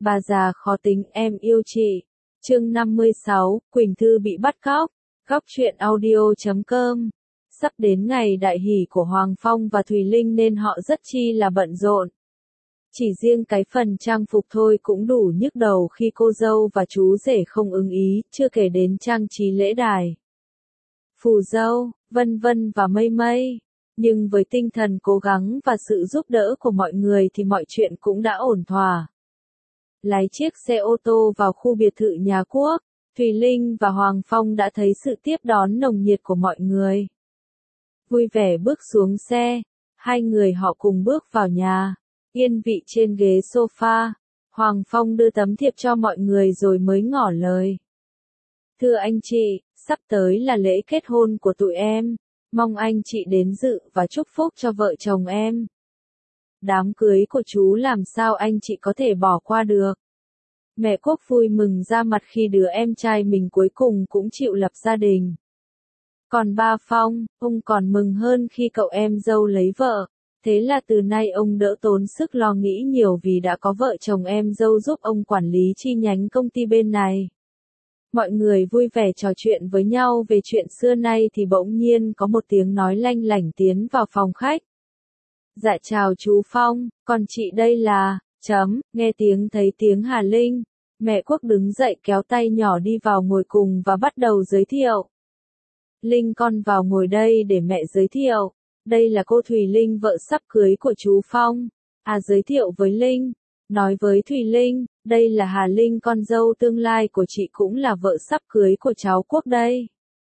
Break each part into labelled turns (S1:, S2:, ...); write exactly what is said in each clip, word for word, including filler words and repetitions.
S1: Bà già khó tính em yêu chị. Chương năm mươi sáu, Quỳnh Thư bị bắt cóc. Góc truyện audio chấm com. Sắp đến ngày đại hỷ của Hoàng Phong và Thùy Linh nên họ rất chi là bận rộn. Chỉ riêng cái phần trang phục thôi cũng đủ nhức đầu khi cô dâu và chú rể không ưng ý, chưa kể đến trang trí lễ đài. Phù dâu, vân vân và mây mây. Nhưng với tinh thần cố gắng và sự giúp đỡ của mọi người thì mọi chuyện cũng đã ổn thỏa. Lái chiếc xe ô tô vào khu biệt thự nhà Quốc, Thùy Linh và Hoàng Phong đã thấy sự tiếp đón nồng nhiệt của mọi người. Vui vẻ bước xuống xe, hai người họ cùng bước vào nhà, yên vị trên ghế sofa. Hoàng Phong đưa tấm thiệp cho mọi người rồi mới ngỏ lời. Thưa anh chị, sắp tới là lễ kết hôn của tụi em, mong anh chị đến dự và chúc phúc cho vợ chồng em. Đám cưới của chú làm sao anh chị có thể bỏ qua được. Mẹ Quốc vui mừng ra mặt khi đứa em trai mình cuối cùng cũng chịu lập gia đình. Còn ba Phong, ông còn mừng hơn khi cậu em dâu lấy vợ. Thế là từ nay ông đỡ tốn sức lo nghĩ nhiều vì đã có vợ chồng em dâu giúp ông quản lý chi nhánh công ty bên này. Mọi người vui vẻ trò chuyện với nhau về chuyện xưa nay thì bỗng nhiên có một tiếng nói lanh lảnh tiến vào phòng khách. Dạ chào chú Phong, còn chị đây là, chấm, nghe tiếng thấy tiếng Hà Linh. Mẹ Quốc đứng dậy kéo tay nhỏ đi vào ngồi cùng và bắt đầu giới thiệu. Linh con vào ngồi đây để mẹ giới thiệu. Đây là cô Thùy Linh vợ sắp cưới của chú Phong. À giới thiệu với Linh. Nói với Thùy Linh, đây là Hà Linh con dâu tương lai của chị cũng là vợ sắp cưới của cháu Quốc đây.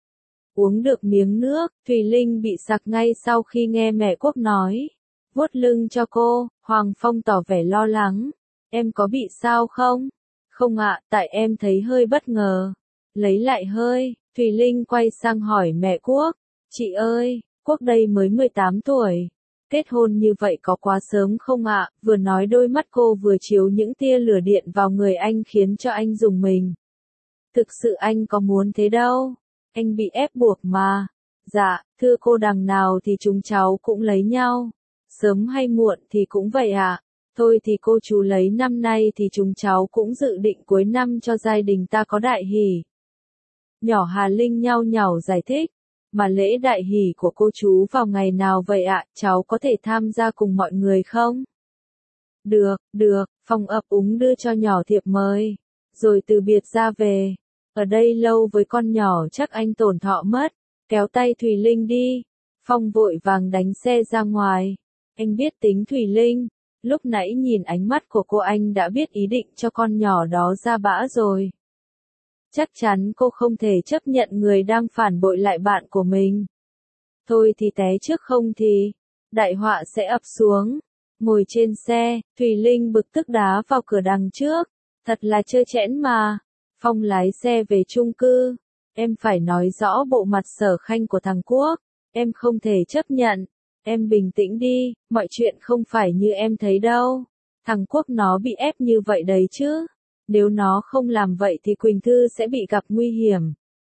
S1: Uống được miếng nước, Thùy Linh bị sặc ngay sau khi nghe mẹ Quốc nói. Vuốt lưng cho cô, Hoàng Phong tỏ vẻ lo lắng. Em có bị sao không? Không ạ, tại em thấy hơi bất ngờ. Lấy lại hơi, Thùy Linh quay sang hỏi mẹ Quốc. Chị ơi, Quốc đây mới mười tám tuổi. Kết hôn như vậy có quá sớm không ạ? Vừa nói đôi mắt cô vừa chiếu những tia lửa điện vào người anh khiến cho anh rùng mình. Thực sự anh có muốn thế đâu. Anh bị ép buộc mà. Dạ, thưa cô đằng nào thì chúng cháu cũng lấy nhau. Sớm hay muộn thì cũng vậy ạ. À? Thôi thì cô chú lấy năm nay thì chúng cháu cũng dự định cuối năm cho gia đình ta có đại hỷ. Nhỏ Hà Linh nhao nhao giải thích. Mà lễ đại hỷ của cô chú vào ngày nào vậy ạ? À? Cháu có thể tham gia cùng mọi người không? Được, được, Phong ấp úng đưa cho nhỏ thiệp mời. Rồi từ biệt ra về. Ở đây lâu với con nhỏ chắc anh tổn thọ mất. Kéo tay Thùy Linh đi. Phong vội vàng đánh xe ra ngoài. Anh biết tính Thùy Linh. Lúc nãy nhìn ánh mắt của cô anh đã biết ý định cho con nhỏ đó ra bã rồi. Chắc chắn cô không thể chấp nhận người đang phản bội lại bạn của mình. Thôi thì té trước không thì, đại họa sẽ ập xuống. Ngồi trên xe, Thùy Linh bực tức đá vào cửa đằng trước. Thật là trơ trẽn mà. Phong lái xe về chung cư. Em phải nói rõ bộ mặt sở khanh của thằng Quốc. Em không thể chấp nhận. Em bình tĩnh đi, mọi chuyện không phải như em thấy đâu. Thằng Quốc nó bị ép như vậy đấy chứ. Nếu nó không làm vậy thì Quỳnh Thư sẽ bị gặp nguy hiểm.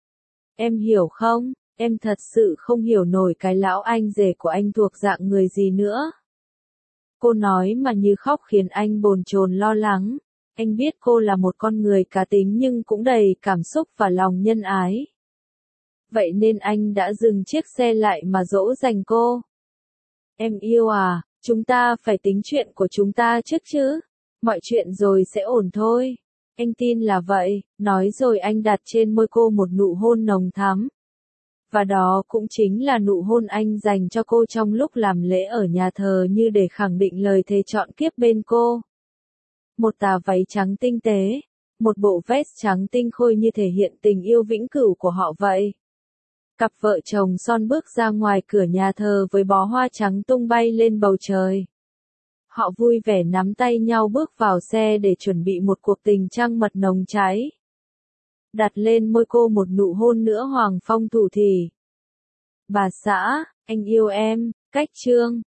S1: Em hiểu không? Em thật sự không hiểu nổi cái lão anh rể của anh thuộc dạng người gì nữa. Cô nói mà như khóc khiến anh bồn chồn lo lắng. Anh biết cô là một con người cá tính nhưng cũng đầy cảm xúc và lòng nhân ái. Vậy nên anh đã dừng chiếc xe lại mà dỗ dành cô. Em yêu à, chúng ta phải tính chuyện của chúng ta trước chứ. Mọi chuyện rồi sẽ ổn thôi. Anh tin là vậy, nói rồi anh đặt trên môi cô một nụ hôn nồng thắm. Và đó cũng chính là nụ hôn anh dành cho cô trong lúc làm lễ ở nhà thờ như để khẳng định lời thề trọn kiếp bên cô. Một tà váy trắng tinh tế, một bộ vest trắng tinh khôi như thể hiện tình yêu vĩnh cửu của họ vậy. Cặp vợ chồng son bước ra ngoài cửa nhà thờ với bó hoa trắng tung bay lên bầu trời. Họ vui vẻ nắm tay nhau bước vào xe để chuẩn bị một cuộc tình trăng mật nồng cháy. Đặt lên môi cô một nụ hôn nữa Hoàng Phong thủ thỉ. Bà xã, anh yêu em, cách chương.